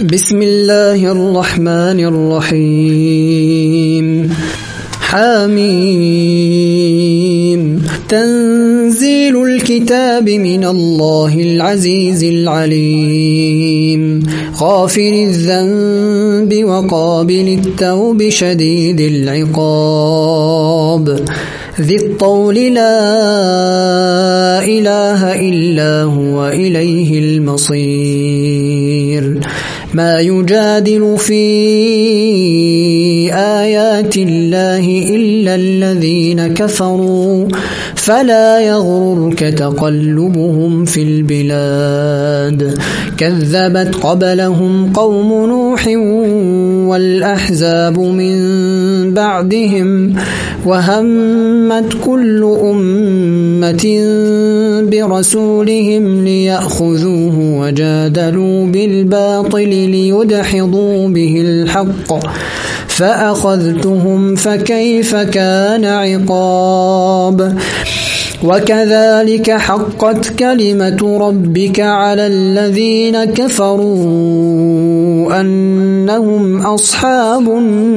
بسم الله الرحمن الرحيم حميم تنزيل الكتاب من الله العزيز العليم غافر الذنب وقابل التوب شديد العقاب ذي الطول لا إله إلا هو إليه المصير ما يجادل في آيات الله إلا الذين كفروا فلا يغررك تقلبهم في البلاد كذبت قبلهم قوم نوح والأحزاب من بعدهم وهمت كل أمة برسولهم ليأخذوه وجادلوا بالباطل ليدحضوا به الحق فأخذتهم فكيف كان عقاب وكذلك حقت كلمة ربك على الذين كفروا أنهم أصحاب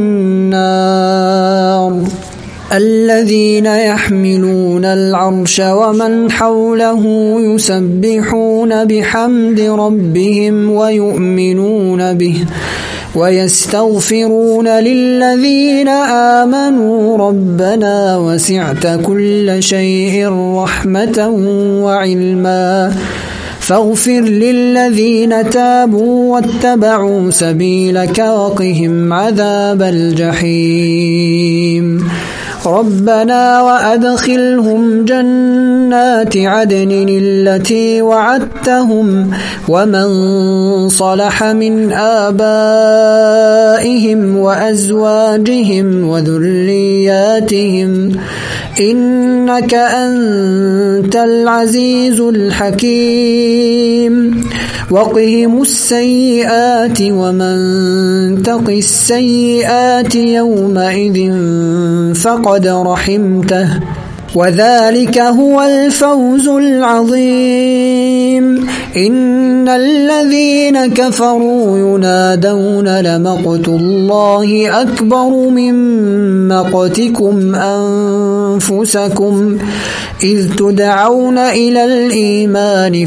النار الذين يحملون العرش ومن حوله يسبحون بحمد ربهم ويؤمنون به ويستغفرون للذين آمنوا ربنا وسعت كل شيء رحمة وعلما فاغفر للذين تابوا واتبعوا سبيلك وقهم عذاب الجحيم ربنا وأدخلهم جنات عدن التي وعدتهم ومن صلح من آبائهم وأزواجهم وذرياتهم إنك أنت العزيز الحكيم وقهم السيئات ومن تق السيئات يومئذ فقد رحمته وذلك هو الفوز العظيم إن الذين كفروا ينادون لمقت الله أكبر من مقتكم أنفسكم إذ تدعون إلى الإيمان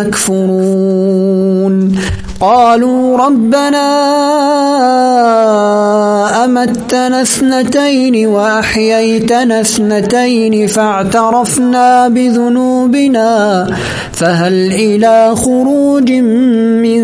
فتكفرون قالوا ربنا أمتنا اثنتين وأحييتنا اثنتين فاعترفنا بذنوبنا فهل إلى خروج من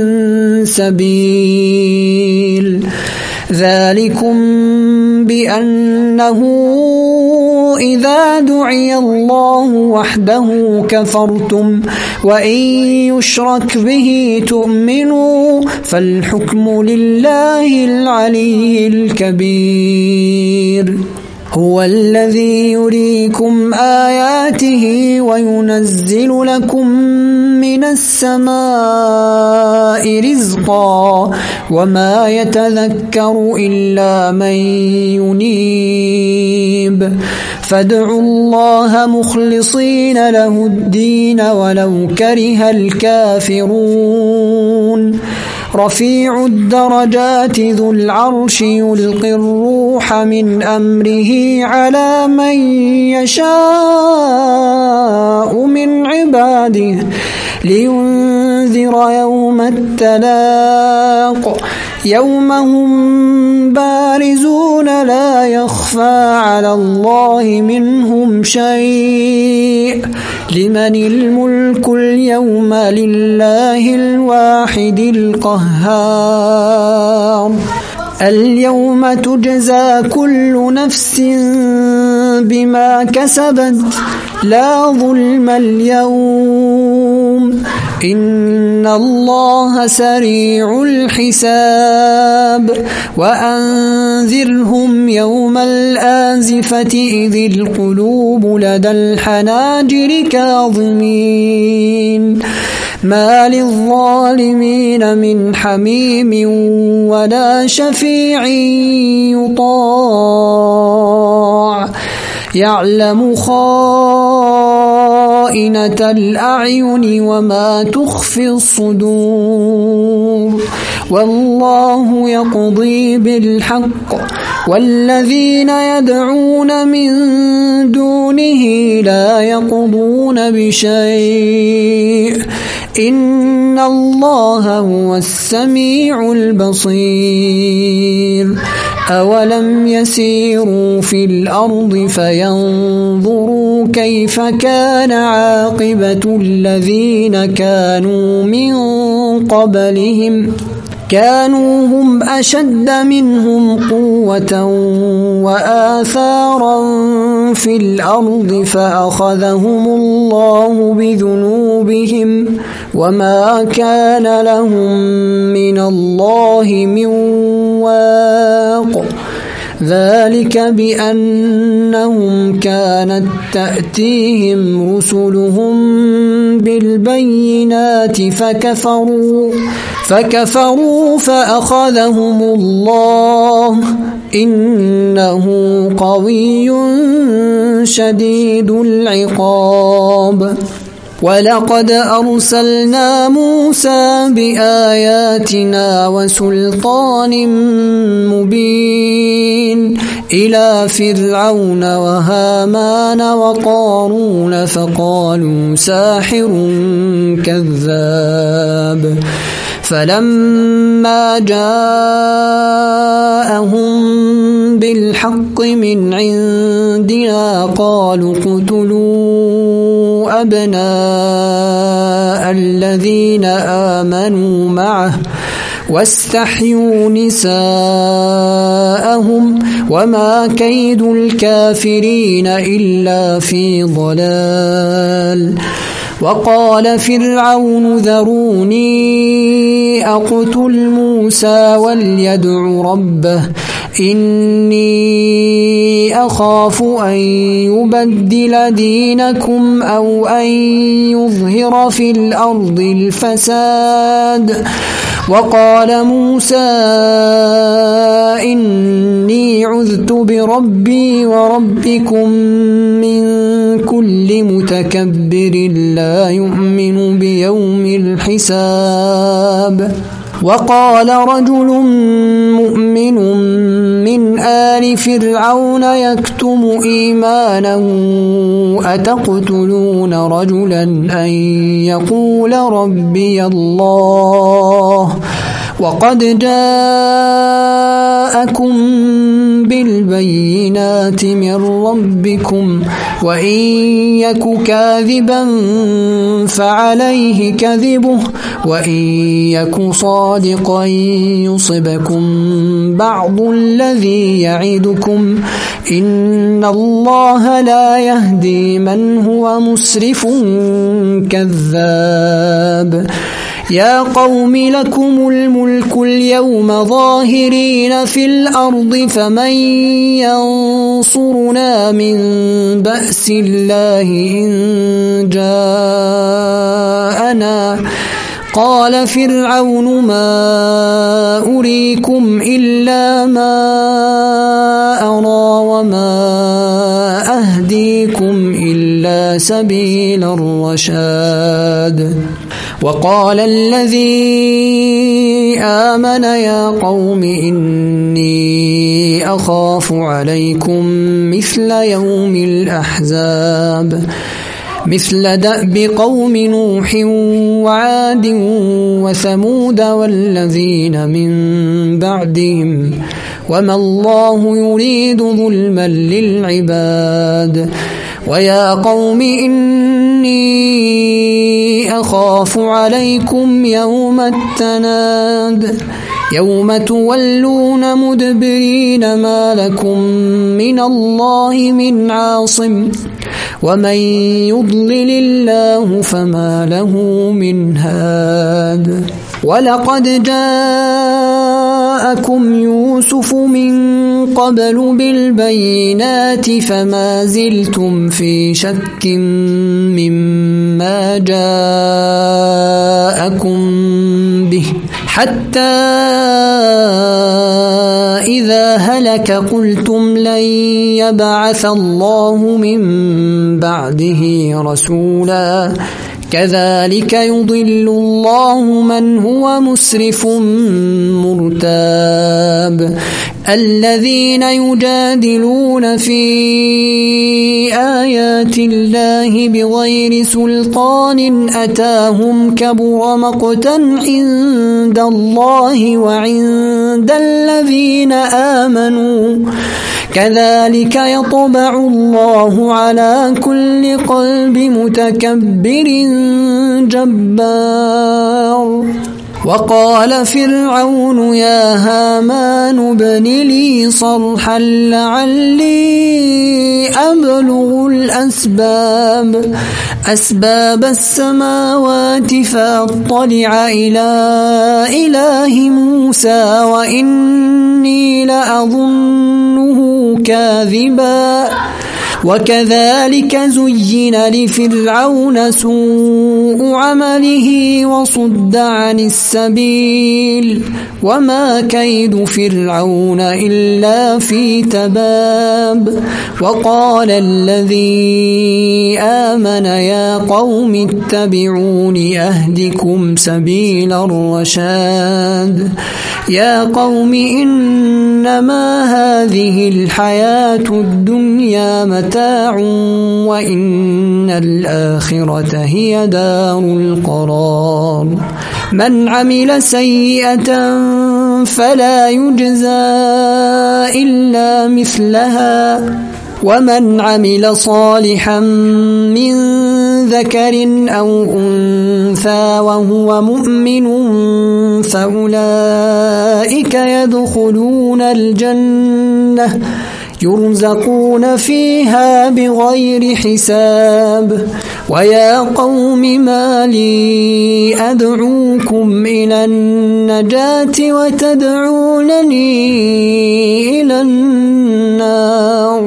سبيل ذلكم بأنه إذا دعي الله وحده كفرتم وإن يشرك به تؤمنوا فالحكم لله العلي الكبير هو الذي يريكم آياته وينزل لكم من السماء رزقا وما يتذكر إلا من ينيب فادعوا الله مخلصين له الدين ولو كره الكافرون رفيع الدرجات ذو العرش يلقي الروح من أمره على من يشاء من عباده لينذر يوم التلاق يوم هم بارزون لا يخفى على الله منهم شيء لمن الملك اليوم لله الواحد القهار اليوم تجزى كل نفس بما كسبت لا ظلم اليوم إن الله سريع الحساب وأنذرهم يوم الآزفة إذ القلوب لدى الحناجر كاظمين ما للظالمين من حميم ولا شفيع يطاع يعلم خائنة الأعين وما تخفي الصدور والله يقضي بالحق والذين يدعون من دونه لا يقضون بشيء إن الله هو السميع البصير أولم يسيروا في الأرض فينظروا كيف كان عاقبة الذين كانوا من قبلهم كانوا هم أشد منهم قوة وآثارا في الأرض فأخذهم الله بذنوبهم وما كان لهم من الله من واق ذلك بأنهم كانت تأتيهم رسلهم بالبينات فكفروا فأخذهم الله إنه قوي شديد العقاب ولقد أرسلنا موسى بآياتنا وسلطان مبين إلى فرعون وهامان وقارون فقالوا ساحر كذاب فلما جاءهم بالحق من عندنا قالوا اقتلوا أبناء الذين آمنوا معه واستحيوا نساءهم وما كيد الكافرين إلا في ضلال وقال فرعون ذروني أقتل موسى وليدع ربه إني أخاف أن يبدل دينكم أو أن يظهر في الأرض الفساد وقال موسى إني عذت بربي وربكم من كل متكبر لا يؤمن بيوم الحساب وقال رجل مؤمن من آل فرعون يكتم إيمانه أتقتلون رجلا أن يقول ربي الله وقد جاءكم بالبينات من ربكم وإن يك كاذبا فعليه كذبه وإن يك صادقا يصبكم بعض الذي يعدكم إن الله لا يهدي من هو مسرف كذاب يا قوم لكم الملك اليوم ظاهرين في الأرض فمن ينصرنا من بأس الله إن جاءنا قال فرعون ما أريكم إلا ما أرى وما أهديكم إلا سبيل الرشاد وقال الذي آمن يا قوم إني أخاف عليكم مثل يوم الأحزاب مثل دأب قوم نوح وعاد وثمود والذين من بعدهم وما الله يريد ظلما للعباد ويا قوم إني أخاف عليكم يوم التناد يوم تولون مدبرين ما لكم من الله من عاصم ومن يضلل الله فما له من هاد ولقد جاءكم يوسف من قبل بالبينات فما زلتم في شك مما جاءكم به حتى إذا هلك قلتم لن يبعث الله من بعده رسولا كذلك يضل الله من هو مسرف مرتاب الذين يجادلون في آيات الله بغير سلطان أتاهم كبر مقتا عند الله وعند الذين آمنوا كذلك يطبع الله على كل قلب متكبر جبار وقال فرعون يا هامان ابن لي صرحا لعلي أبلغ أسباب السماوات فأطلع إلى إله موسى وإني لأظنه كاذبا وكذلك زين لفرعون سوء عمله وصد عن السبيل وما كيد فرعون إلا في تباب وقال الذي آمن يا قوم اتبعون أهدكم سبيل الرشاد يا قوم إنما هذه الحياة الدنيا متاع وإن الآخرة هي دار القرار من عمل سيئة فلا يجزى إلا مثلها ومن عمل صالحا من ذكر أو أنثى وهو مؤمن فأولئك يدخلون الجنة يرزقون فيها بغير حساب ويا قوم ما لي أدعوكم إلى النجاة وتدعونني إلى النار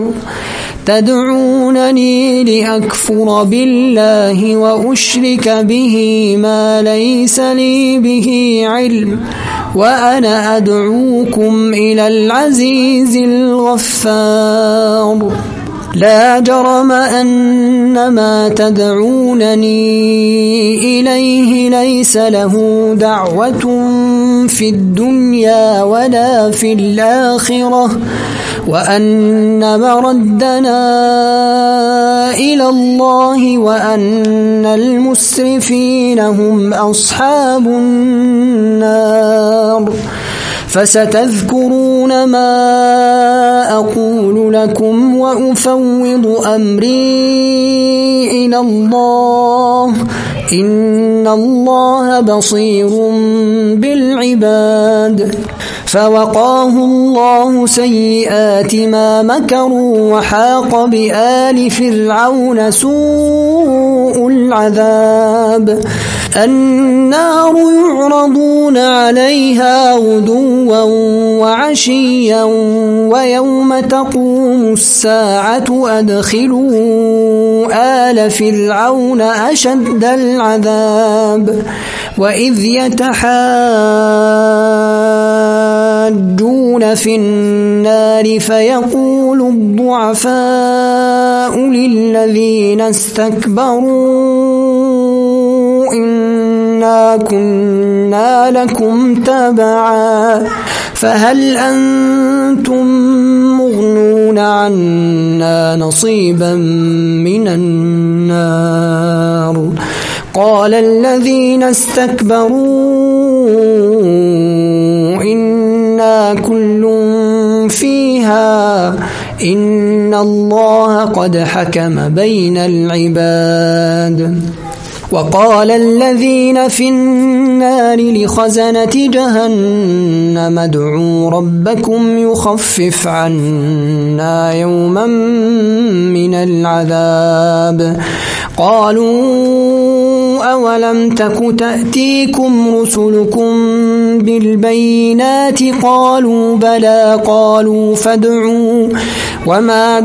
تدعونني لأكفر بالله وأشرك به ما ليس لي به علم وأنا أدعوكم إلى العزيز الغفار لا جرم أن ما تدعونني إليه ليس له دعوة في الدنيا ولا في الآخرة وأن مردنا إلى الله وأن المسرفين هم أصحاب النار فستذكرون ما أقول لكم وأفوض أمري إلى الله إن الله بصير بالعباد فوقاه الله سيئات ما مكروا وحاق بآل فرعون سوء العذاب النار يعرضون عليها غدوا وعشيا ويوم تقوم الساعة أدخلوا آل فرعون أشد العذاب وإذ يتحاجون في النار فيقول الضعفاء للذين استكبروا إنا كنا لكم تبعا فهل أنتم مغنون عنا نصيبا من النار قال الذين استكبروا إنا كل فيها إن الله قد حكم بين العباد وقال الذين في النار لخزنة جهنم ادعوا ربكم يخفف عنا يوما من العذاب قالوا أولم تك تأتيكم رسلكم بالبينات قالوا بلى قالوا فادعوا وما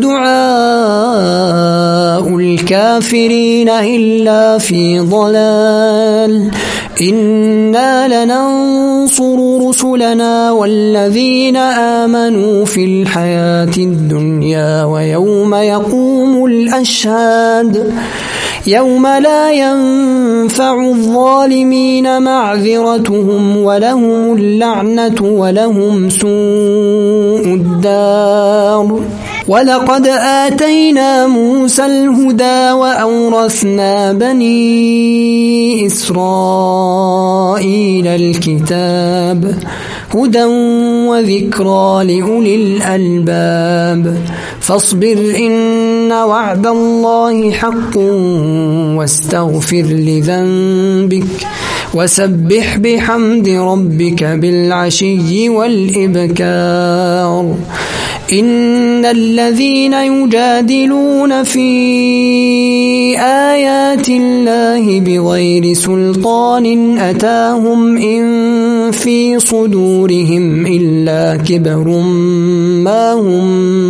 دعاء الكافرين إلا في ضلال إنا لننصر رسلنا والذين آمنوا في الحياة الدنيا ويوم يقوم الأشهاد يوم لا ينفع تنفع الظالمين معذرتهم ولهم اللعنة ولهم سوء الدار. ولقد آتينا موسى الهدى وأورثنا بني إسرائيل الكتاب هدى وذكرى لأولي الألباب. فاصبر إن وعد الله حق واستغفر لذنبك وسبح بحمد ربك بالعشي والإبكار. إن الذين يجادلون في آيات الله بغير سلطان أتاهم إن في صدورهم إلا كبر ما هم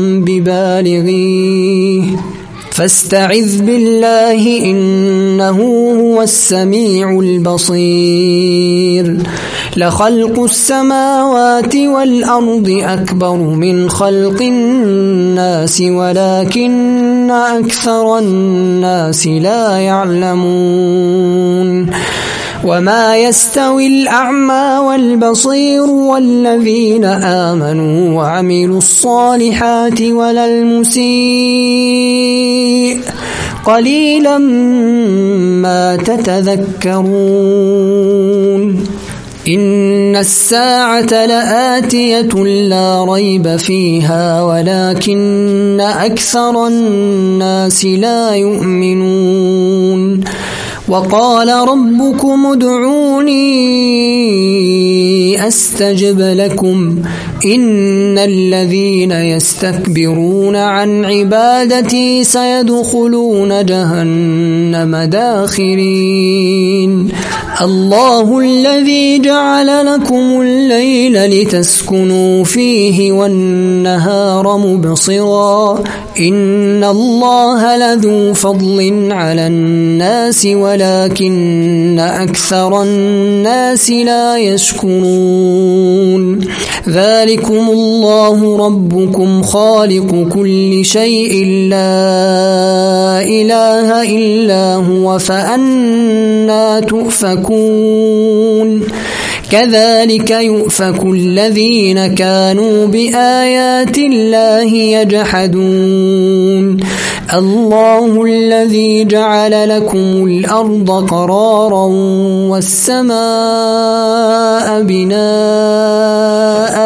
ببالغيه فاستعذ بالله إنه هو السميع البصير. لخلق السماوات والأرض أكبر من خلق الناس ولكن أكثر الناس لا يعلمون. وما يستوي الأعمى والبصير والذين آمنوا وعملوا الصالحات ولا المسيء قليلا ما تتذكرون. إن الساعة لآتية لا ريب فيها ولكن أكثر الناس لا يؤمنون. وقال ربكم ادعوني أستجب لكم إن الذين يستكبرون عن عبادتي سيدخلون جهنم داخرين. الله الذي جعل لكم الليل لتسكنوا فيه والنهار مبصرا إن الله لذو فضل على الناس ولكن أكثر الناس لا يشكرون. ذلكم الله ربكم خالق كل شيء لا إله إلا هو فأنى تؤفكون. كذلك يؤفك الذين كانوا بآيات الله يجحدون. الله الذي جعل لكم الأرض قرارا والسماء بناء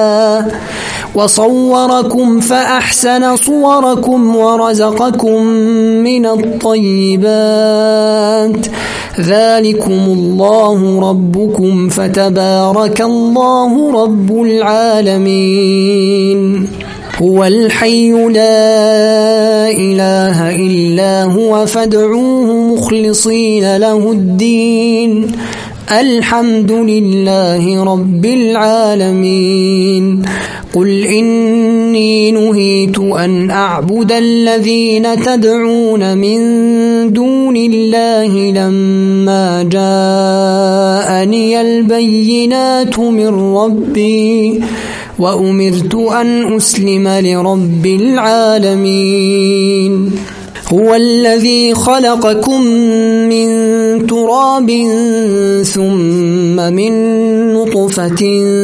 وصوركم فأحسن صوركم ورزقكم من الطيبات. ذلكم الله ربكم فتبارك الله رب العالمين. هو الحي لا إله إلا هو فادعوه مخلصين له الدين الحمد لله رب العالمين. قل إني نهيت أن أعبد الذين تدعون من دون الله لما جاءني البينات من ربي وأمرت أن أسلم لرب العالمين. هو الذي خلقكم من تراب ثم من نطفة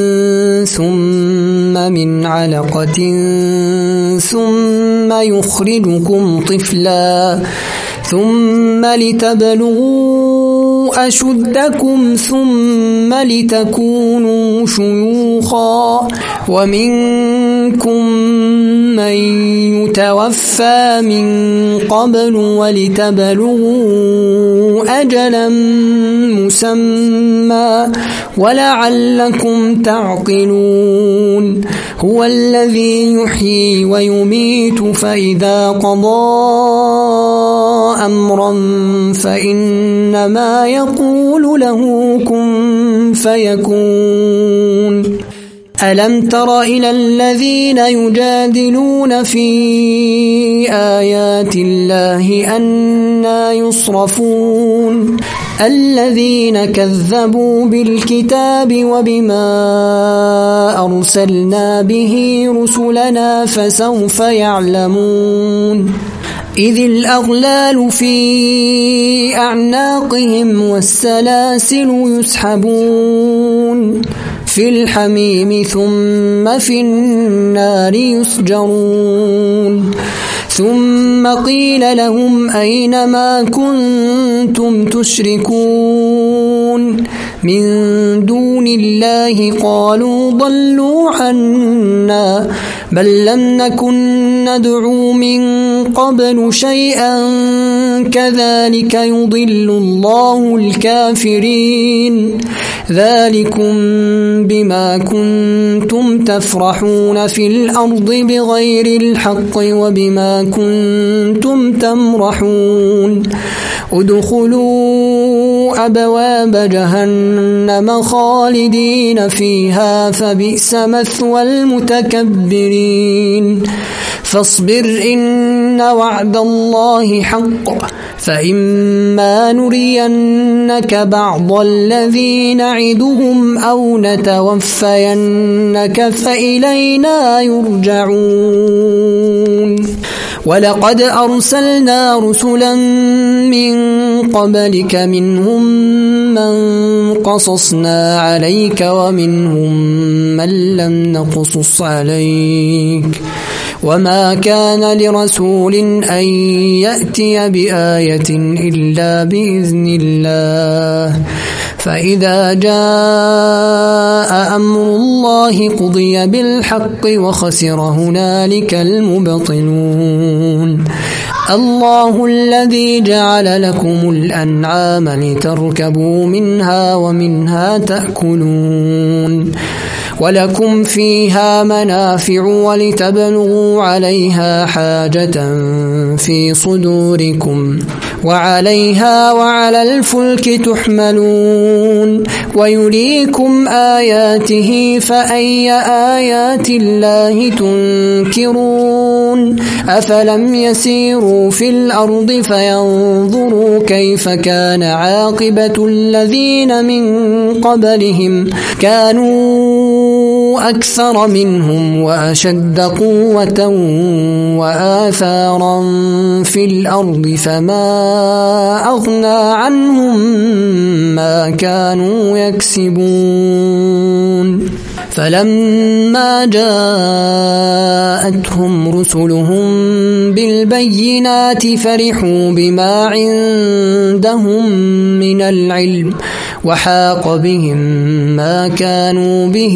ثم من علقة ثم يخرجكم طفلا ثم لتبلغوا أشدكم ثم لتكونوا شيوخا ومنكم من يتوفى من قبل ولتبلغوا أجلا مسمى ولعلكم تعقلون. هو الذي يحيي ويميت فإذا قضى أمرا فإنما يقول له كن فيكون. ألم تر إلى الذين يجادلون في آيات الله أنى يصرفون الذين كذبوا بالكتاب وبما أرسلنا به رسلنا فسوف يعلمون. إذ الأغلال في أعناقهم والسلاسل يسحبون في الحميم ثم في النار يسجرون ثم قيل لهم أين ما كنتم تشركون من دون الله قالوا ضلوا عنا بل لم نكن ندعو من قبل شيئا كذلك يضل الله الكافرين ذلكم بما كنتم تفرحون في الأرض بغير الحق وبما كنتم تمرحون ادخلوا أبواب جهنم خالدين فيها فبئس مثوى المتكبرين فاصبر إن وعد الله حق فإما نرينك بعض الذي نعدهم أو نتوفينك فإلينا يرجعون ولقد أرسلنا رسلا من قبلك منهم من قصصنا عليك ومنهم من لم نقصص عليك وما كان لرسول أن يأتي بآية إلا بإذن الله فإذا جاء أمر الله قضي بالحق وخسر هنالك المبطلون الله الذي جعل لكم الأنعام لتركبوا منها ومنها تأكلون ولكم فيها منافع ولتبلغوا عليها حاجة في صدوركم وعليها وعلى الفلك تحملون ويريكم آياته فأي آيات الله تنكرون أفلم يسيروا في الأرض فينظروا كيف كان عاقبة الذين من قبلهم كانوا أكثر منهم وأشد قوة وآثارا في الأرض فما أغنى عنهم ما كانوا يكسبون فلما جاءتهم رسلهم بالبينات فرحوا بما عندهم من العلم وحاق بهم ما كانوا به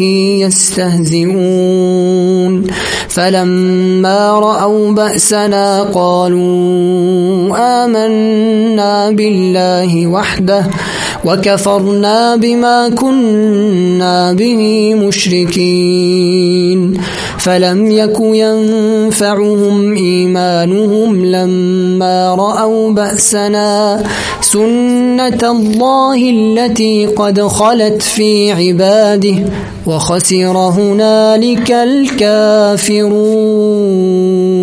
يستهزئون فلما رأوا بأسنا قالوا آمنا بالله وحده وكفرنا بما كنا به مشركين فلم يك ينفعهم إيمانهم لما رأوا بأسنا سنة الله التي قد خلت في عباده وخسر هنالك الكافرون